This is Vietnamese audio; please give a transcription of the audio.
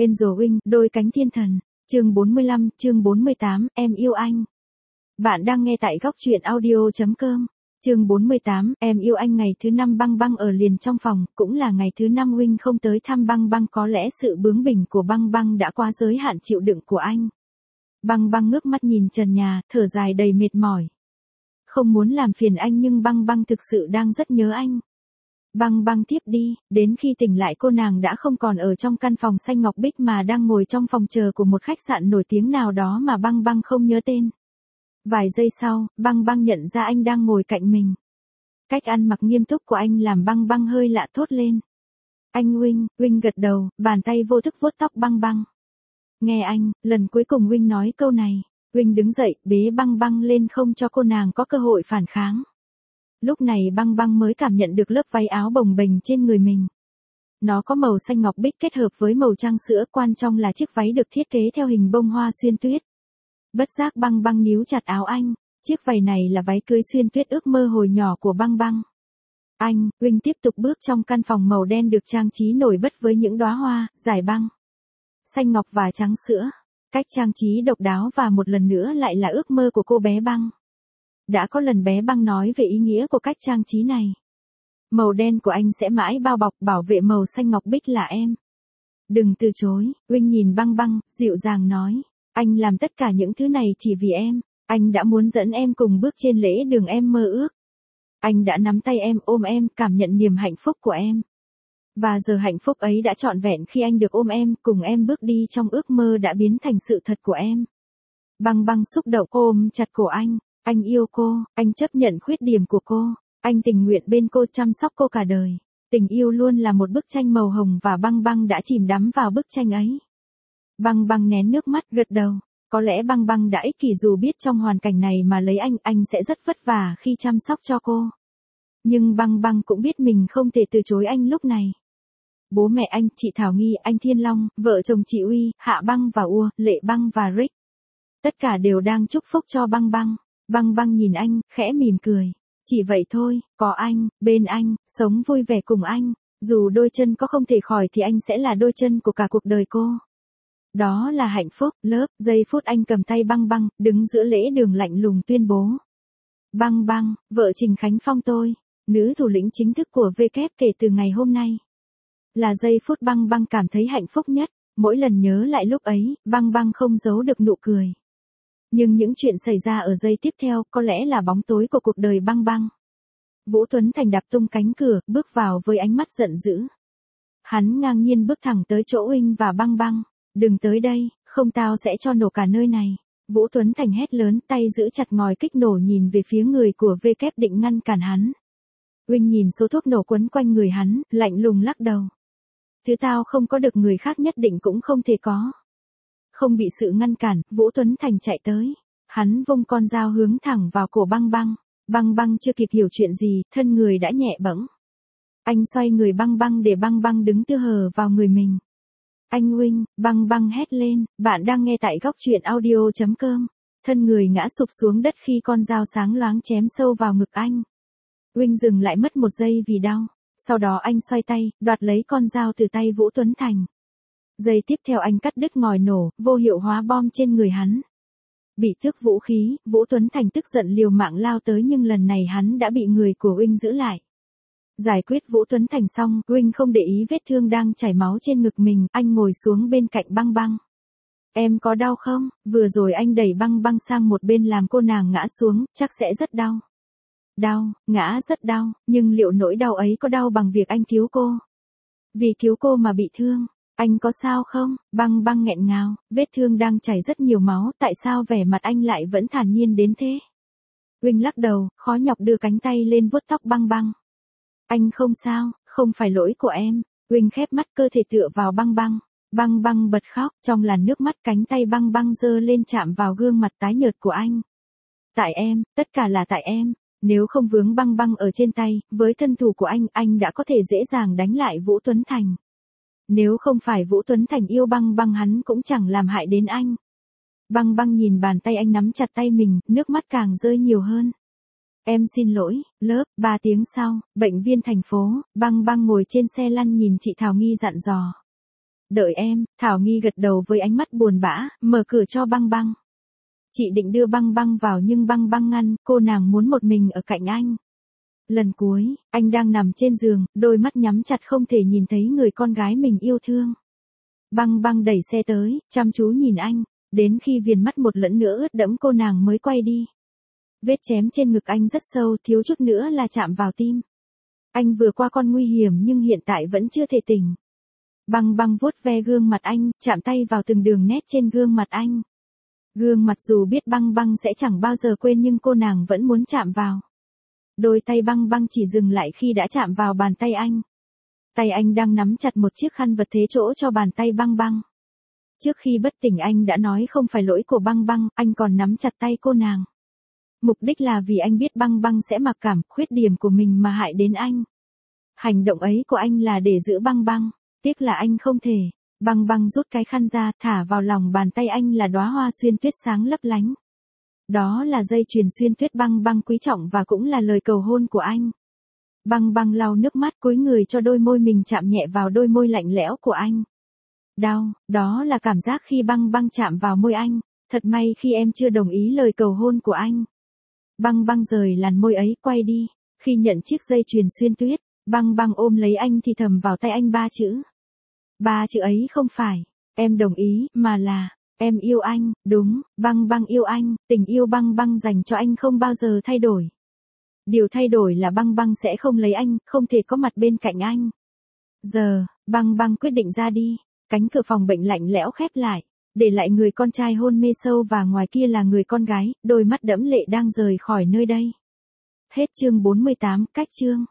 Angel Wing, đôi cánh thiên thần. Chương 45, chương 48, em yêu anh. Bạn đang nghe tại góc truyện audio.com. Chương 48, em yêu anh. Ngày thứ 5 Băng Băng ở liền trong phòng, cũng là ngày thứ 5 Wing không tới thăm Băng Băng, có lẽ sự bướng bỉnh của Băng Băng đã quá giới hạn chịu đựng của anh. Băng Băng ngước mắt nhìn trần nhà, thở dài đầy mệt mỏi. Không muốn làm phiền anh nhưng Băng Băng thực sự đang rất nhớ anh. Băng Băng thiếp đi, đến khi tỉnh lại cô nàng đã không còn ở trong căn phòng xanh ngọc bích mà đang ngồi trong phòng chờ của một khách sạn nổi tiếng nào đó mà Băng Băng không nhớ tên. Vài giây sau, Băng Băng nhận ra anh đang ngồi cạnh mình. Cách ăn mặc nghiêm túc của anh làm Băng Băng hơi lạ thốt lên. Anh Wing. Wing gật đầu, bàn tay vô thức vuốt tóc Băng Băng. Nghe anh, lần cuối cùng Wing nói câu này. Wing đứng dậy, bế Băng Băng lên không cho cô nàng có cơ hội phản kháng. Lúc này Băng Băng mới cảm nhận được lớp váy áo bồng bềnh trên người mình. Nó có màu xanh ngọc bích kết hợp với màu trắng sữa, quan trọng là chiếc váy được thiết kế theo hình bông hoa xuyên tuyết. Bất giác Băng Băng níu chặt áo anh, chiếc váy này là váy cưới xuyên tuyết ước mơ hồi nhỏ của Băng Băng. Anh, Wing tiếp tục bước trong căn phòng màu đen được trang trí nổi bật với những đóa hoa, dải băng, xanh ngọc và trắng sữa. Cách trang trí độc đáo và một lần nữa lại là ước mơ của cô bé Băng. Đã có lần bé Băng nói về ý nghĩa của cách trang trí này. Màu đen của anh sẽ mãi bao bọc bảo vệ màu xanh ngọc bích là em. Đừng từ chối. Wing nhìn Băng Băng, dịu dàng nói. Anh làm tất cả những thứ này chỉ vì em. Anh đã muốn dẫn em cùng bước trên lễ đường em mơ ước. Anh đã nắm tay em, ôm em, cảm nhận niềm hạnh phúc của em. Và giờ hạnh phúc ấy đã trọn vẹn khi anh được ôm em, cùng em bước đi trong ước mơ đã biến thành sự thật của em. Băng Băng xúc động ôm chặt cổ anh. Anh yêu cô, anh chấp nhận khuyết điểm của cô, anh tình nguyện bên cô chăm sóc cô cả đời. Tình yêu luôn là một bức tranh màu hồng và Băng Băng đã chìm đắm vào bức tranh ấy. Băng Băng nén nước mắt gật đầu. Có lẽ Băng Băng đã ích kỷ dù biết trong hoàn cảnh này mà lấy anh sẽ rất vất vả khi chăm sóc cho cô. Nhưng Băng Băng cũng biết mình không thể từ chối anh lúc này. Bố mẹ anh, chị Thảo Nghi, anh Thiên Long, vợ chồng chị Uy, Hạ Băng và Ua, Lệ Băng và Rick. Tất cả đều đang chúc phúc cho Băng Băng. Băng Băng nhìn anh, khẽ mỉm cười. Chỉ vậy thôi, có anh, bên anh, sống vui vẻ cùng anh. Dù đôi chân có không thể khỏi thì anh sẽ là đôi chân của cả cuộc đời cô. Đó là hạnh phúc. Lớp, giây phút anh cầm tay Băng Băng, đứng giữa lễ đường lạnh lùng tuyên bố. Băng Băng, vợ Trình Khánh Phong tôi, nữ thủ lĩnh chính thức của W kể từ ngày hôm nay. Là giây phút Băng Băng cảm thấy hạnh phúc nhất. Mỗi lần nhớ lại lúc ấy, Băng Băng không giấu được nụ cười. Nhưng những chuyện xảy ra ở giây tiếp theo có lẽ là bóng tối của cuộc đời Băng Băng. Vũ Tuấn Thành đạp tung cánh cửa, bước vào với ánh mắt giận dữ. Hắn ngang nhiên bước thẳng tới chỗ Wing và Băng Băng. Đừng tới đây, không tao sẽ cho nổ cả nơi này. Vũ Tuấn Thành hét lớn, tay giữ chặt ngòi kích nổ nhìn về phía người của W định ngăn cản hắn. Wing nhìn số thuốc nổ quấn quanh người hắn, lạnh lùng lắc đầu. Thứ tao không có được người khác nhất định cũng không thể có. Không bị sự ngăn cản, Vũ Tuấn Thành chạy tới. Hắn vung con dao hướng thẳng vào cổ Băng Băng. Băng Băng chưa kịp hiểu chuyện gì, thân người đã nhẹ bẫng. Anh xoay người Băng Băng để Băng Băng đứng tựa hờ vào người mình. Anh Wing. Băng Băng hét lên. Bạn đang nghe tại góc truyện audio.com. Thân người ngã sụp xuống đất khi con dao sáng loáng chém sâu vào ngực anh. Wing dừng lại mất một giây vì đau. Sau đó anh xoay tay, đoạt lấy con dao từ tay Vũ Tuấn Thành. Giây tiếp theo anh cắt đứt ngòi nổ, vô hiệu hóa bom trên người hắn. Bị tước vũ khí, Vũ Tuấn Thành tức giận liều mạng lao tới nhưng lần này hắn đã bị người của Wing giữ lại. Giải quyết Vũ Tuấn Thành xong, Wing không để ý vết thương đang chảy máu trên ngực mình, anh ngồi xuống bên cạnh Băng Băng. Em có đau không? Vừa rồi anh đẩy Băng Băng sang một bên làm cô nàng ngã xuống, chắc sẽ rất đau. Đau, ngã rất đau, nhưng liệu nỗi đau ấy có đau bằng việc anh cứu cô? Vì cứu cô mà bị thương. Anh có sao không? Băng Băng nghẹn ngào, vết thương đang chảy rất nhiều máu, tại sao vẻ mặt anh lại vẫn thản nhiên đến thế? Wing lắc đầu, khó nhọc đưa cánh tay lên vuốt tóc Băng Băng. Anh không sao, không phải lỗi của em. Wing khép mắt, cơ thể tựa vào Băng Băng. Băng Băng bật khóc, trong làn nước mắt cánh tay Băng Băng giơ lên chạm vào gương mặt tái nhợt của anh. Tại em, tất cả là tại em. Nếu không vướng Băng Băng ở trên tay, với thân thủ của anh đã có thể dễ dàng đánh lại Vũ Tuấn Thành. Nếu không phải Vũ Tuấn Thành yêu Băng Băng hắn cũng chẳng làm hại đến anh. Băng Băng nhìn bàn tay anh nắm chặt tay mình, nước mắt càng rơi nhiều hơn. Em xin lỗi. Lớp, 3 tiếng sau, bệnh viện thành phố, Băng Băng ngồi trên xe lăn nhìn chị Thảo Nghi dặn dò. Đợi em, Thảo Nghi gật đầu với ánh mắt buồn bã, mở cửa cho Băng Băng. Chị định đưa Băng Băng vào nhưng Băng Băng ngăn, cô nàng muốn một mình ở cạnh anh. Lần cuối, anh đang nằm trên giường, đôi mắt nhắm chặt không thể nhìn thấy người con gái mình yêu thương. Băng Băng đẩy xe tới, chăm chú nhìn anh, đến khi viền mắt một lần nữa ướt đẫm cô nàng mới quay đi. Vết chém trên ngực anh rất sâu, thiếu chút nữa là chạm vào tim. Anh vừa qua con nguy hiểm nhưng hiện tại vẫn chưa thể tỉnh. Băng Băng vuốt ve gương mặt anh, chạm tay vào từng đường nét trên gương mặt anh. Gương mặt dù biết Băng Băng sẽ chẳng bao giờ quên nhưng cô nàng vẫn muốn chạm vào. Đôi tay Băng Băng chỉ dừng lại khi đã chạm vào bàn tay anh. Tay anh đang nắm chặt một chiếc khăn vật thế chỗ cho bàn tay Băng Băng. Trước khi bất tỉnh anh đã nói không phải lỗi của Băng Băng, anh còn nắm chặt tay cô nàng. Mục đích là vì anh biết Băng Băng sẽ mặc cảm khuyết điểm của mình mà hại đến anh. Hành động ấy của anh là để giữ Băng Băng, tiếc là anh không thể. Băng Băng rút cái khăn ra, thả vào lòng bàn tay anh là đóa hoa xuyên tuyết sáng lấp lánh. Đó là dây chuyền xuyên tuyết Băng Băng quý trọng và cũng là lời cầu hôn của anh. Băng Băng lau nước mắt cúi người cho đôi môi mình chạm nhẹ vào đôi môi lạnh lẽo của anh. Đau, đó là cảm giác khi Băng Băng chạm vào môi anh. Thật may khi em chưa đồng ý lời cầu hôn của anh. Băng Băng rời làn môi ấy quay đi. Khi nhận chiếc dây chuyền xuyên tuyết, Băng Băng ôm lấy anh thì thầm vào tay anh 3 chữ. 3 chữ ấy không phải, em đồng ý, mà là, em yêu anh, đúng, Băng Băng yêu anh, tình yêu Băng Băng dành cho anh không bao giờ thay đổi. Điều thay đổi là Băng Băng sẽ không lấy anh, không thể có mặt bên cạnh anh. Giờ, Băng Băng quyết định ra đi, cánh cửa phòng bệnh lạnh lẽo khép lại, để lại người con trai hôn mê sâu và ngoài kia là người con gái, đôi mắt đẫm lệ đang rời khỏi nơi đây. Hết chương 48, cách chương.